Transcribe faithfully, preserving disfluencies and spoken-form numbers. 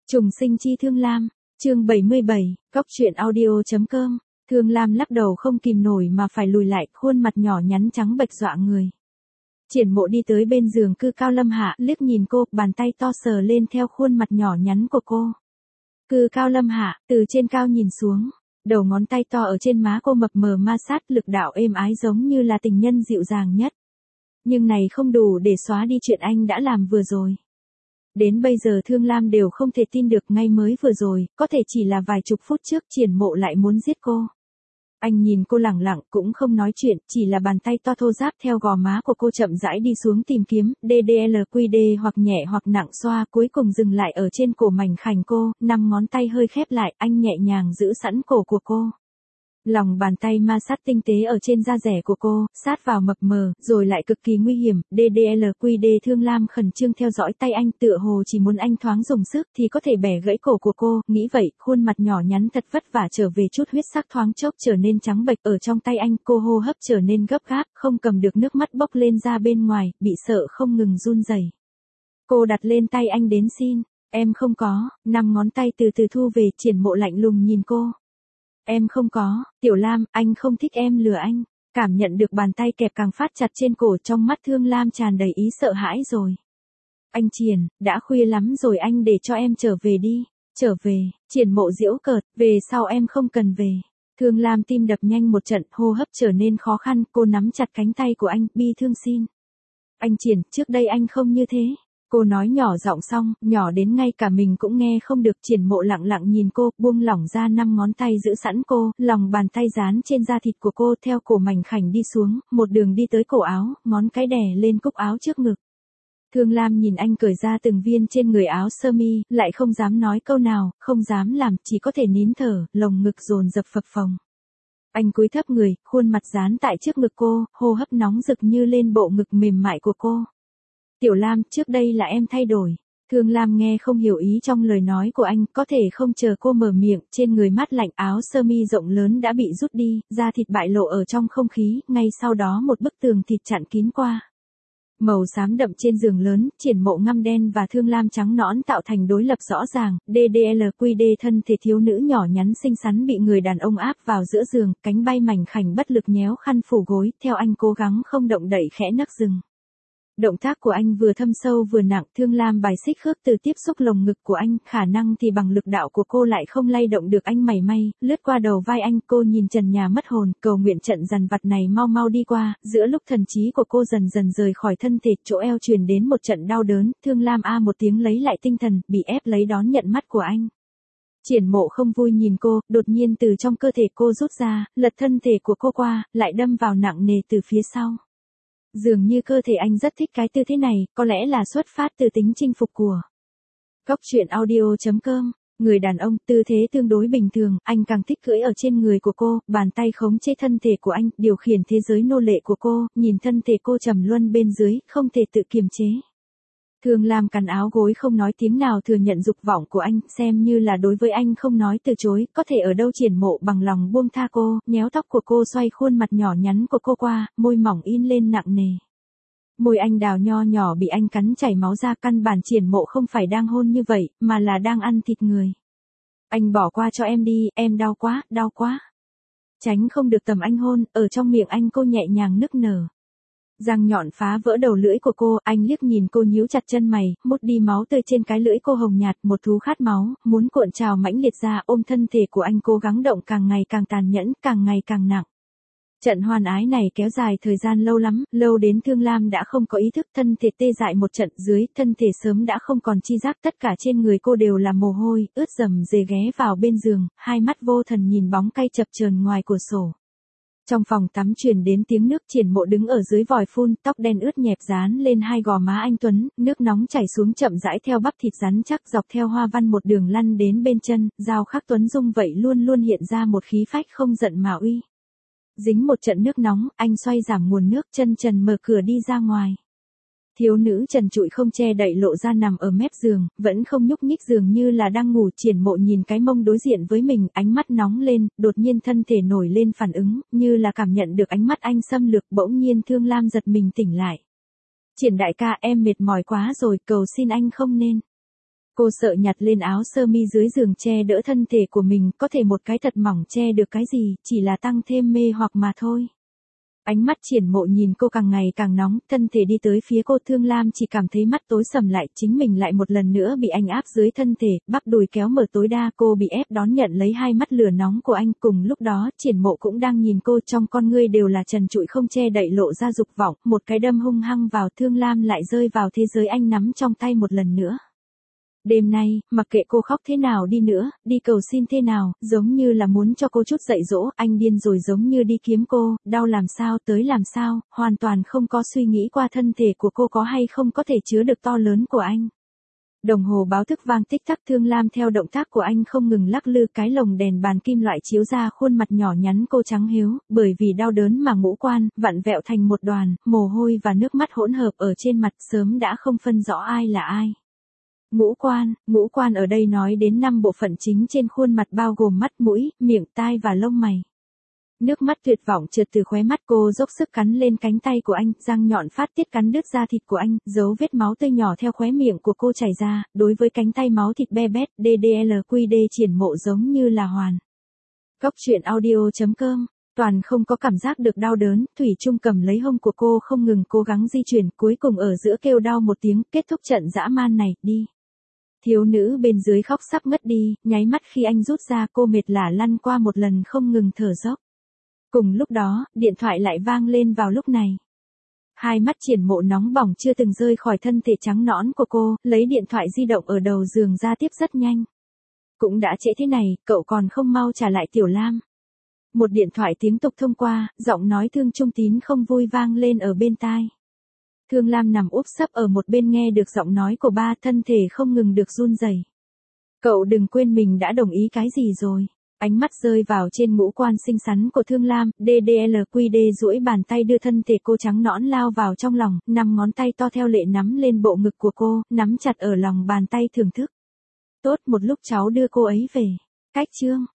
Trùng sinh chi Thương Lam, chương bảy mươi bảy, góc truyện audio.com. Thương Lam lắc đầu không kìm nổi mà phải lùi lại, khuôn mặt nhỏ nhắn trắng bệch dọa người. Triển Mộ đi tới bên giường Cư Cao Lâm Hạ, liếc nhìn cô, bàn tay to sờ lên theo khuôn mặt nhỏ nhắn của cô. Cư Cao Lâm Hạ, từ trên cao nhìn xuống, đầu ngón tay to ở trên má cô mập mờ ma sát, lực đạo êm ái giống như là tình nhân dịu dàng nhất. Nhưng này không đủ để xóa đi chuyện anh đã làm vừa rồi. Đến bây giờ Thương Lam đều không thể tin được, ngay mới vừa rồi, có thể chỉ là vài chục phút trước Triển Mộ lại muốn giết cô. Anh nhìn cô lẳng lặng cũng không nói chuyện, chỉ là bàn tay to thô ráp theo gò má của cô chậm rãi đi xuống tìm kiếm, đê đê lờ quy đê hoặc nhẹ hoặc nặng xoa, cuối cùng dừng lại ở trên cổ mảnh khảnh cô, năm ngón tay hơi khép lại, anh nhẹ nhàng giữ sẵn cổ của cô. Lòng bàn tay ma sát tinh tế ở trên da rẻ của cô, sát vào mập mờ, rồi lại cực kỳ nguy hiểm, đê đê lờ quy đê. Thương Lam khẩn trương theo dõi tay anh, tựa hồ chỉ muốn anh thoáng dùng sức thì có thể bẻ gãy cổ của cô, nghĩ vậy, khuôn mặt nhỏ nhắn thật vất vả trở về chút huyết sắc thoáng chốc trở nên trắng bệch ở trong tay anh, cô hô hấp trở nên gấp gáp, không cầm được nước mắt bốc lên ra bên ngoài, bị sợ không ngừng run rẩy. Cô đặt lên tay anh đến xin, em không có, năm ngón tay từ từ thu về, Triển Mộ lạnh lùng nhìn cô. Em không có, Tiểu Lam, anh không thích em lừa anh. Cảm nhận được bàn tay kẹp càng phát chặt trên cổ, trong mắt Thương Lam tràn đầy ý sợ hãi rồi. Anh Triển, đã khuya lắm rồi, anh để cho em trở về đi. Trở về, Triển Mộ giễu cợt, về sau em không cần về. Thương Lam tim đập nhanh một trận, hô hấp trở nên khó khăn, cô nắm chặt cánh tay của anh, bi thương xin. Anh Triển, trước đây anh không như thế. Cô nói nhỏ giọng xong, nhỏ đến ngay cả mình cũng nghe không được. Triển Mộ lặng lặng nhìn cô, buông lỏng ra năm ngón tay giữ sẵn cô, lòng bàn tay dán trên da thịt của cô theo cổ mảnh khảnh đi xuống, một đường đi tới cổ áo, ngón cái đè lên cúc áo trước ngực. Thương Lam nhìn anh cởi ra từng viên trên người áo sơ mi, lại không dám nói câu nào, không dám làm, chỉ có thể nín thở, lồng ngực dồn dập phập phồng. Anh cúi thấp người, khuôn mặt dán tại trước ngực cô, hô hấp nóng rực như lên bộ ngực mềm mại của cô. Tiểu Lam, trước đây là em thay đổi. Thương Lam nghe không hiểu ý trong lời nói của anh, có thể không chờ cô mở miệng, trên người mát lạnh, áo sơ mi rộng lớn đã bị rút đi, da thịt bại lộ ở trong không khí, ngay sau đó một bức tường thịt chặn kín qua. Màu xám đậm trên giường lớn, Triển Mộ ngăm đen và Thương Lam trắng nõn tạo thành đối lập rõ ràng, đê đê lờ quy đê. Thân thể thiếu nữ nhỏ nhắn xinh xắn bị người đàn ông áp vào giữa giường, cánh bay mảnh khảnh bất lực nhéo khăn phủ gối, theo anh cố gắng không động đậy khẽ nấc rừng. Động tác của anh vừa thâm sâu vừa nặng, Thương Lam bài xích khước từ tiếp xúc lồng ngực của anh, khả năng thì bằng lực đạo của cô lại không lay động được anh mảy may, lướt qua đầu vai anh, cô nhìn trần nhà mất hồn, cầu nguyện trận dằn vặt này mau mau đi qua, giữa lúc thần trí của cô dần dần rời khỏi thân thể, chỗ eo truyền đến một trận đau đớn, Thương Lam a một tiếng lấy lại tinh thần, bị ép lấy đón nhận mắt của anh. Triển Mộ không vui nhìn cô, đột nhiên từ trong cơ thể cô rút ra, lật thân thể của cô qua, lại đâm vào nặng nề từ phía sau. Dường như cơ thể anh rất thích cái tư thế này, có lẽ là xuất phát từ tính chinh phục của. Góc truyện audio.com. Người đàn ông, tư thế tương đối bình thường, anh càng thích cưỡi ở trên người của cô, bàn tay khống chế thân thể của anh, điều khiển thế giới nô lệ của cô, nhìn thân thể cô trầm luân bên dưới, không thể tự kiềm chế. Thương Lam cắn áo gối không nói tiếng nào, thừa nhận dục vọng của anh, xem như là đối với anh không nói từ chối, có thể ở đâu Triển Mộ bằng lòng buông tha cô, nhéo tóc của cô, xoay khuôn mặt nhỏ nhắn của cô qua, môi mỏng in lên nặng nề. Môi anh đào nho nhỏ bị anh cắn chảy máu ra, căn bản Triển Mộ không phải đang hôn như vậy, mà là đang ăn thịt người. Anh bỏ qua cho em đi, em đau quá, đau quá. Tránh không được tầm anh hôn, ở trong miệng anh cô nhẹ nhàng nức nở. Răng nhọn phá vỡ đầu lưỡi của cô, anh liếc nhìn cô nhíu chặt chân mày, mút đi máu tươi trên cái lưỡi cô hồng nhạt, một thú khát máu, muốn cuộn trào mãnh liệt ra, ôm thân thể của anh cố gắng động, càng ngày càng tàn nhẫn, càng ngày càng nặng. Trận hoan ái này kéo dài thời gian lâu lắm, lâu đến Thương Lam đã không có ý thức, thân thể tê dại một trận, dưới thân thể sớm đã không còn chi giác, tất cả trên người cô đều là mồ hôi, ướt rầm rề, ghé vào bên giường, hai mắt vô thần nhìn bóng cây chập chờn ngoài cửa sổ. Trong phòng tắm truyền đến tiếng nước, Triển Mộ đứng ở dưới vòi phun, tóc đen ướt nhẹp dán lên hai gò má anh tuấn, nước nóng chảy xuống chậm rãi theo bắp thịt rắn chắc, dọc theo hoa văn một đường lăn đến bên chân, dao khắc tuấn dung vậy luôn luôn hiện ra một khí phách không giận mà uy. Dính một trận nước nóng, anh xoay giảm nguồn nước, chân trần mở cửa đi ra ngoài. Thiếu nữ trần trụi không che đậy lộ ra nằm ở mép giường, vẫn không nhúc nhích, dường như là đang ngủ. Triển Mộ nhìn cái mông đối diện với mình, ánh mắt nóng lên, đột nhiên thân thể nổi lên phản ứng, như là cảm nhận được ánh mắt anh xâm lược, bỗng nhiên Thương Lam giật mình tỉnh lại. Triển đại ca, em mệt mỏi quá rồi, cầu xin anh không nên. Cô sợ nhặt lên áo sơ mi dưới giường che đỡ thân thể của mình, có thể một cái thật mỏng che được cái gì, chỉ là tăng thêm mê hoặc mà thôi. Ánh mắt Triển Mộ nhìn cô càng ngày càng nóng, thân thể đi tới phía cô. Thương Lam chỉ cảm thấy mắt tối sầm lại, chính mình lại một lần nữa bị anh áp dưới thân thể, bắp đùi kéo mở tối đa, cô bị ép đón nhận lấy hai mắt lửa nóng của anh. Cùng lúc đó, Triển Mộ cũng đang nhìn cô, trong con ngươi đều là trần trụi không che đậy lộ ra dục vọng, một cái đâm hung hăng vào. Thương Lam lại rơi vào thế giới anh nắm trong tay một lần nữa. Đêm nay, mặc kệ cô khóc thế nào đi nữa, đi cầu xin thế nào, giống như là muốn cho cô chút dạy dỗ, anh điên rồi, giống như đi kiếm cô, đau làm sao tới làm sao, hoàn toàn không có suy nghĩ qua thân thể của cô có hay không có thể chứa được to lớn của anh. Đồng hồ báo thức vang tích tắc. Thương Lam theo động tác của anh không ngừng lắc lư, cái lồng đèn bàn kim loại chiếu ra khuôn mặt nhỏ nhắn cô trắng hiếu, bởi vì đau đớn mà ngũ quan vặn vẹo thành một đoàn, mồ hôi và nước mắt hỗn hợp ở trên mặt, sớm đã không phân rõ ai là ai. Ngũ quan, ngũ quan ở đây nói đến năm bộ phận chính trên khuôn mặt, bao gồm mắt, mũi, miệng, tai và lông mày. Nước mắt tuyệt vọng trượt từ khóe mắt cô, dốc sức cắn lên cánh tay của anh, răng nhọn phát tiết cắn đứt da thịt của anh, dấu vết máu tươi nhỏ theo khóe miệng của cô chảy ra, đối với cánh tay máu thịt be bét, đê đê lờ quy đê Triển Mộ giống như là hoàn. Góc truyện audio chấm com, toàn không có cảm giác được đau đớn, thủy chung cầm lấy hông của cô không ngừng cố gắng di chuyển, cuối cùng ở giữa kêu đau một tiếng, kết thúc trận dã man này, đi. Thiếu nữ bên dưới khóc sắp ngất đi, nháy mắt khi anh rút ra, cô mệt lả lăn qua một lần không ngừng thở dốc. Cùng lúc đó, điện thoại lại vang lên vào lúc này. Hai mắt Triển Mộ nóng bỏng chưa từng rơi khỏi thân thể trắng nõn của cô, lấy điện thoại di động ở đầu giường ra tiếp rất nhanh. Cũng đã trễ thế này, cậu còn không mau trả lại Tiểu Lam. Một điện thoại tiếng tục thông qua, giọng nói Thương Trung Tín không vui vang lên ở bên tai. Thương Lam nằm úp sấp ở một bên nghe được giọng nói của ba, thân thể không ngừng được run rẩy. Cậu đừng quên mình đã đồng ý cái gì rồi. Ánh mắt rơi vào trên ngũ quan xinh xắn của Thương Lam, đê đê lờ quy đê duỗi bàn tay đưa thân thể cô trắng nõn lao vào trong lòng, năm ngón tay to theo lệ nắm lên bộ ngực của cô, nắm chặt ở lòng bàn tay thưởng thức. Tốt, một lúc cháu đưa cô ấy về. Cách chương.